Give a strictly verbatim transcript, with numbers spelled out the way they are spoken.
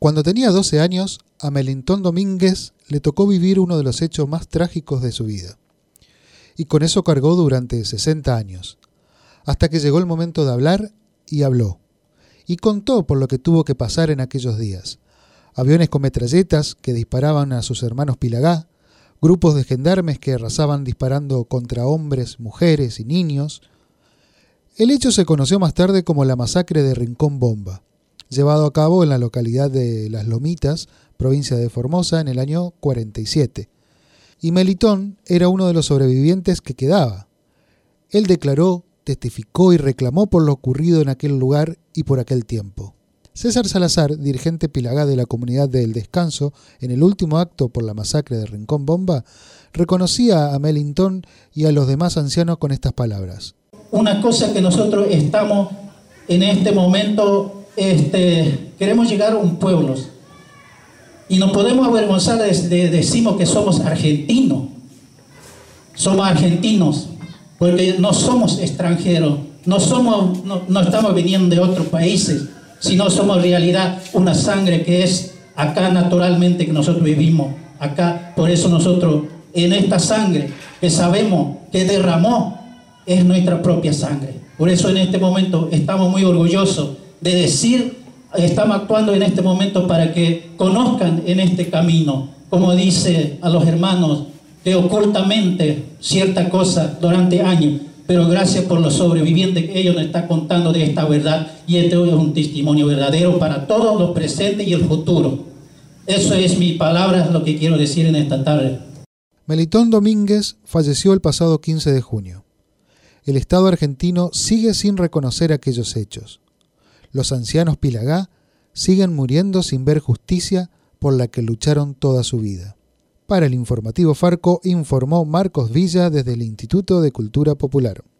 Cuando tenía doce años, a Melitón Domínguez le tocó vivir uno de los hechos más trágicos de su vida. Y con eso cargó durante sesenta años, hasta que llegó el momento de hablar, y habló. Y contó por lo que tuvo que pasar en aquellos días. Aviones con metralletas que disparaban a sus hermanos Pilagá, grupos de gendarmes que arrasaban disparando contra hombres, mujeres y niños. El hecho se conoció más tarde como la masacre de Rincón Bomba, llevado a cabo en la localidad de Las Lomitas, provincia de Formosa, en el año cuarenta y siete. Y Melitón era uno de los sobrevivientes que quedaba. Él declaró, testificó y reclamó por lo ocurrido en aquel lugar y por aquel tiempo. César Salazar, dirigente Pilagá de la comunidad del Descanso, en el último acto por la masacre de Rincón Bomba, reconocía a Melitón y a los demás ancianos con estas palabras. Una cosa que nosotros estamos en este momento, este, queremos llegar a un pueblo y nos podemos avergonzar de, de decimos que somos argentinos. Somos argentinos porque no somos extranjeros, no, somos, no, no estamos viniendo de otros países, sino somos en realidad una sangre que es acá naturalmente que nosotros vivimos acá. Por eso nosotros en esta sangre que sabemos que derramó es nuestra propia sangre. Por eso en este momento estamos muy orgullosos de decir, estamos actuando en este momento para que conozcan en este camino, como dice a los hermanos, que ocultamente cierta cosa durante años, pero gracias por los sobrevivientes que ellos nos están contando de esta verdad, y este es un testimonio verdadero para todos los presentes y el futuro. Eso es mi palabra, lo que quiero decir en esta tarde. Melitón Domínguez falleció el pasado quince de junio. El Estado argentino sigue sin reconocer aquellos hechos. Los ancianos Pilagá siguen muriendo sin ver justicia por la que lucharon toda su vida. Para el informativo Farco informó Marcos Villa desde el Instituto de Cultura Popular.